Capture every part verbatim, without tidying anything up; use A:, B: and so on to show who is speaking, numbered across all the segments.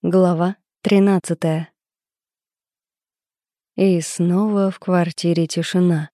A: Глава тринадцатая. И снова в квартире тишина.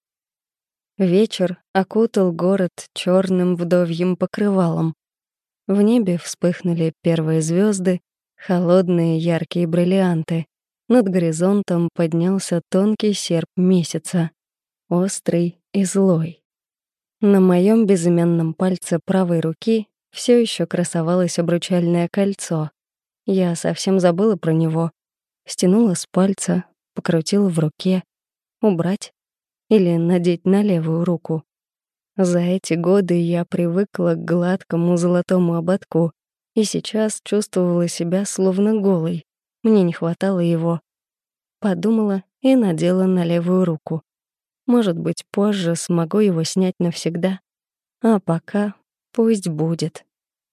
A: Вечер окутал город черным вдовьим покрывалом. В небе вспыхнули первые звезды, холодные яркие бриллианты. Над горизонтом поднялся тонкий серп месяца, острый и злой. На моем безымянном пальце правой руки все еще красовалось обручальное кольцо. Я совсем забыла про него. Стянула с пальца, покрутила в руке. Убрать или надеть на левую руку. За эти годы я привыкла к гладкому золотому ободку и сейчас чувствовала себя словно голой. Мне не хватало его. Подумала и надела на левую руку. Может быть, позже смогу его снять навсегда. А пока пусть будет.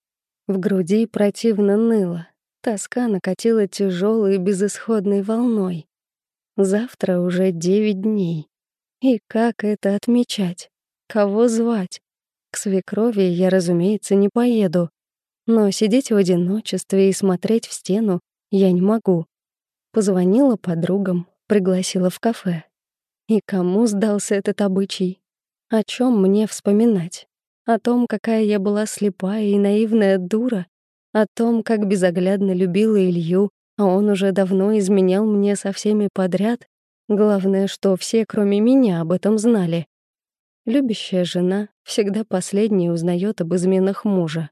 A: В груди противно ныло. Тоска накатила тяжелой и безысходной волной. Завтра уже девять дней. И как это отмечать? Кого звать? К свекрови я, разумеется, не поеду. Но сидеть в одиночестве и смотреть в стену я не могу. Позвонила подругам, пригласила в кафе. И кому сдался этот обычай? О чем мне вспоминать? О том, какая я была слепая и наивная дура? О том, как безоглядно любила Илью, а он уже давно изменял мне со всеми подряд. Главное, что все, кроме меня, об этом знали. Любящая жена всегда последней узнает об изменах мужа.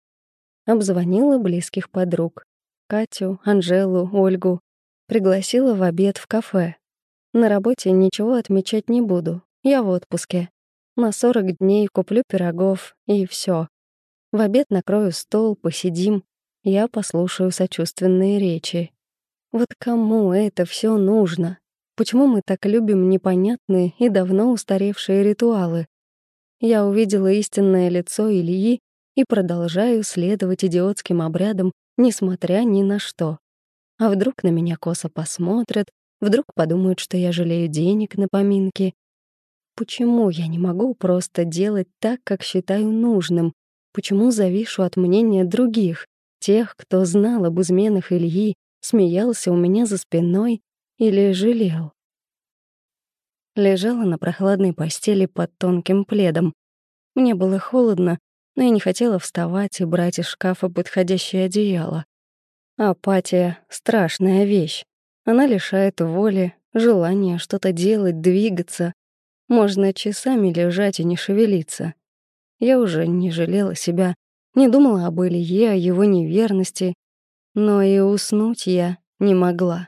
A: Обзвонила близких подруг. Катю, Анжелу, Ольгу. Пригласила в обед в кафе. На работе ничего отмечать не буду. Я в отпуске. На сорок дней куплю пирогов, и все. В обед накрою стол, посидим. Я послушаю сочувственные речи. Вот кому это все нужно? Почему мы так любим непонятные и давно устаревшие ритуалы? Я увидела истинное лицо Ильи и продолжаю следовать идиотским обрядам, несмотря ни на что. А вдруг на меня косо посмотрят, вдруг подумают, что я жалею денег на поминки. Почему я не могу просто делать так, как считаю нужным? Почему завишу от мнения других, тех, кто знал об изменах Ильи, смеялся у меня за спиной или жалел? Лежала на прохладной постели под тонким пледом. Мне было холодно, но я не хотела вставать и брать из шкафа подходящее одеяло. Апатия — страшная вещь. Она лишает воли, желания что-то делать, двигаться. Можно часами лежать и не шевелиться. Я уже не жалела себя, не думала об Илье, о его неверности, но и уснуть я не могла.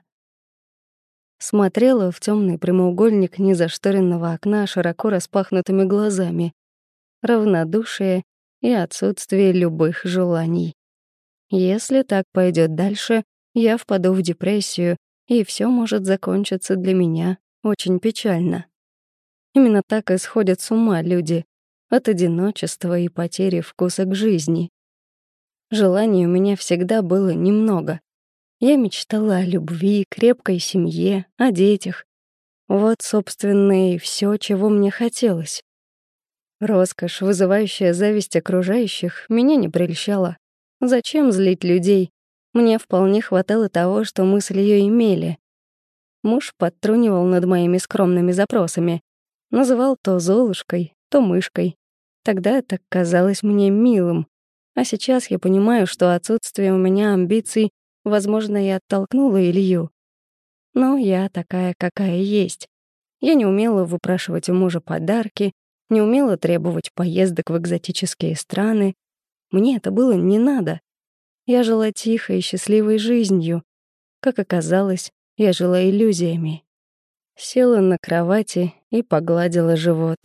A: Смотрела в темный прямоугольник незашторенного окна широко распахнутыми глазами. Равнодушие и отсутствие любых желаний. Если так пойдет дальше, я впаду в депрессию, и все может закончиться для меня очень печально. Именно так и сходят с ума люди от одиночества и потери вкуса к жизни. Желаний у меня всегда было немного. Я мечтала о любви, крепкой семье, о детях. Вот, собственно, и всё, чего мне хотелось. Роскошь, вызывающая зависть окружающих, меня не прельщала. Зачем злить людей? Мне вполне хватало того, что мы с Ильей имели. Муж подтрунивал над моими скромными запросами. Называл то Золушкой, то мышкой. Тогда это казалось мне милым. А сейчас я понимаю, что отсутствие у меня амбиций, возможно, и оттолкнуло Илью. Но я такая, какая есть. Я не умела выпрашивать у мужа подарки, не умела требовать поездок в экзотические страны. Мне это было не надо. Я жила тихой и счастливой жизнью. Как оказалось, я жила иллюзиями. Села на кровати и погладила живот.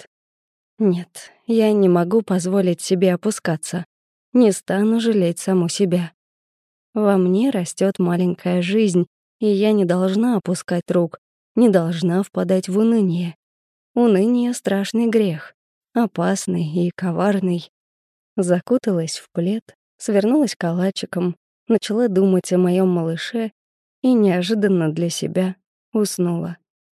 A: Нет, я не могу позволить себе опускаться. Не стану жалеть саму себя. Во мне растет маленькая жизнь, и я не должна опускать рук, не должна впадать в уныние. Уныние — страшный грех, опасный и коварный. Закуталась в плед, свернулась калачиком, начала думать о моем малыше и неожиданно для себя уснула.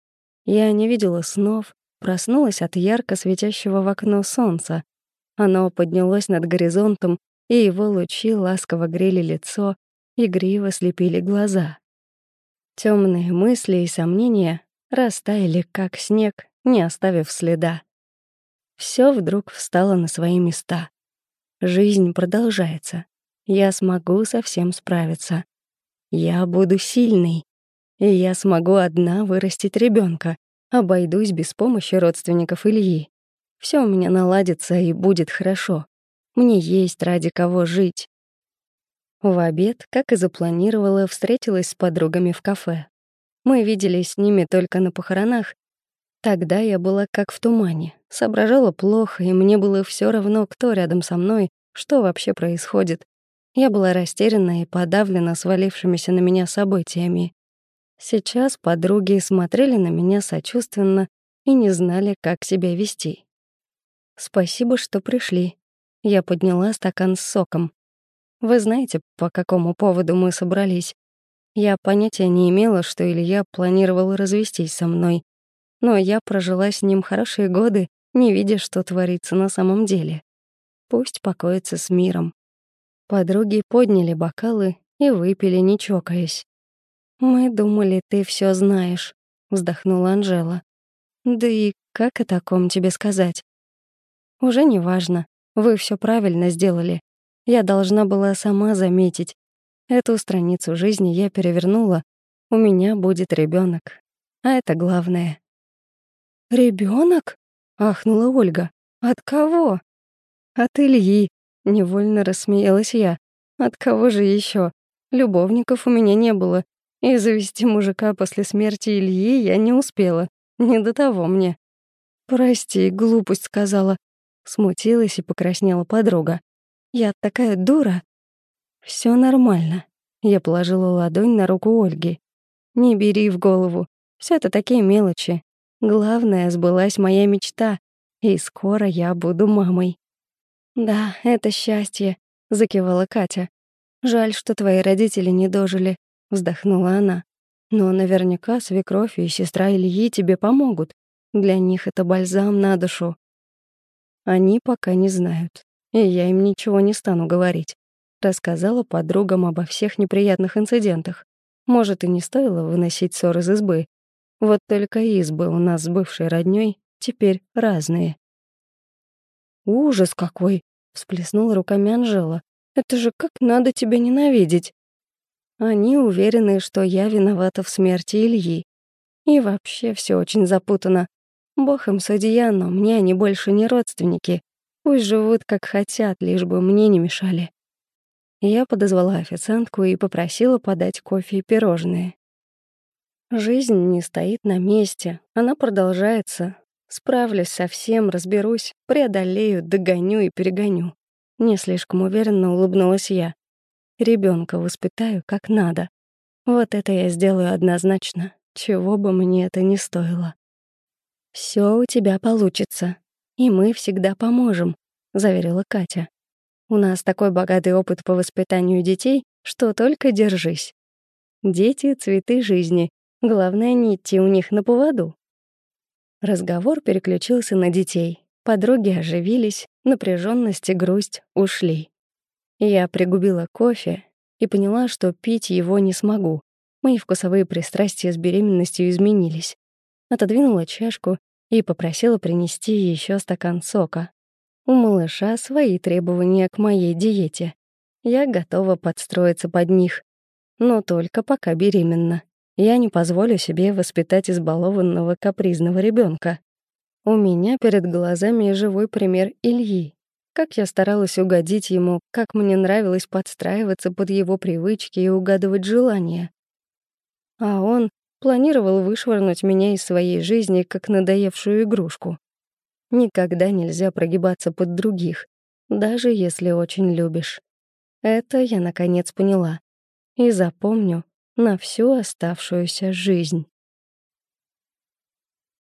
A: Я не видела снов, проснулась от ярко светящего в окно солнца. Оно поднялось над горизонтом, и его лучи ласково грели лицо, игриво слепили глаза. Темные мысли и сомнения растаяли, как снег, не оставив следа. Все вдруг встало на свои места. Жизнь продолжается. Я смогу со всем справиться. Я буду сильной. И я смогу одна вырастить ребенка. Обойдусь без помощи родственников Ильи. Все у меня наладится и будет хорошо. Мне есть ради кого жить. В обед, как и запланировала, встретилась с подругами в кафе. Мы виделись с ними только на похоронах. Тогда я была как в тумане, соображала плохо, и мне было все равно, кто рядом со мной, что вообще происходит. Я была растеряна и подавлена свалившимися на меня событиями. Сейчас подруги смотрели на меня сочувственно и не знали, как себя вести. «Спасибо, что пришли». Я подняла стакан с соком. «Вы знаете, по какому поводу мы собрались?» Я понятия не имела, что Илья планировал развестись со мной. Но я прожила с ним хорошие годы, не видя, что творится на самом деле. Пусть покоится с миром. Подруги подняли бокалы и выпили, не чокаясь. «Мы думали, ты все знаешь», — вздохнула Анжела. «Да и как о таком тебе сказать?» «Уже не важно. Вы все правильно сделали. Я должна была сама заметить. Эту страницу жизни я перевернула. У меня будет ребенок, а это главное». Ребенок? Ахнула Ольга. «От кого?» «От Ильи», — невольно рассмеялась я. «От кого же еще? Любовников у меня не было, и завести мужика после смерти Ильи я не успела. Не до того мне». «Прости, глупость сказала», — смутилась и покраснела подруга. «Я такая дура». Все нормально», — я положила ладонь на руку Ольги. «Не бери в голову. Все это такие мелочи. Главное, сбылась моя мечта, и скоро я буду мамой». «Да, это счастье», — закивала Катя. «Жаль, что твои родители не дожили», — вздохнула она. «Но наверняка свекровь и сестра Ильи тебе помогут. Для них это бальзам на душу». «Они пока не знают, и я им ничего не стану говорить», — рассказала подругам обо всех неприятных инцидентах. Может, и не стоило выносить ссор из избы. Вот только избы у нас с бывшей роднёй теперь разные. «Ужас какой!» — всплеснула руками Анжела. «Это же как надо тебя ненавидеть!» Они уверены, что я виновата в смерти Ильи. И вообще все очень запутано. Бог им судья, но мне они больше не родственники. Пусть живут как хотят, лишь бы мне не мешали. Я подозвала официантку и попросила подать кофе и пирожные. Жизнь не стоит на месте, она продолжается. Справлюсь со всем, разберусь, преодолею, догоню и перегоню. Не слишком уверенно улыбнулась я. Ребенка воспитаю как надо. Вот это я сделаю однозначно, чего бы мне это ни стоило. Все у тебя получится, и мы всегда поможем», — заверила Катя. «У нас такой богатый опыт по воспитанию детей, что только держись. Дети — цветы жизни, главное не идти у них на поводу». Разговор переключился на детей. Подруги оживились, напряженность и грусть ушли. Я пригубила кофе и поняла, что пить его не смогу. Мои вкусовые пристрастия с беременностью изменились. Отодвинула чашку и попросила принести еще стакан сока. У малыша свои требования к моей диете. Я готова подстроиться под них. Но только пока беременна. Я не позволю себе воспитать избалованного капризного ребенка. У меня перед глазами живой пример Ильи. Как я старалась угодить ему, как мне нравилось подстраиваться под его привычки и угадывать желания. А он планировал вышвырнуть меня из своей жизни, как надоевшую игрушку. Никогда нельзя прогибаться под других, даже если очень любишь. Это я наконец поняла. И запомню на всю оставшуюся жизнь.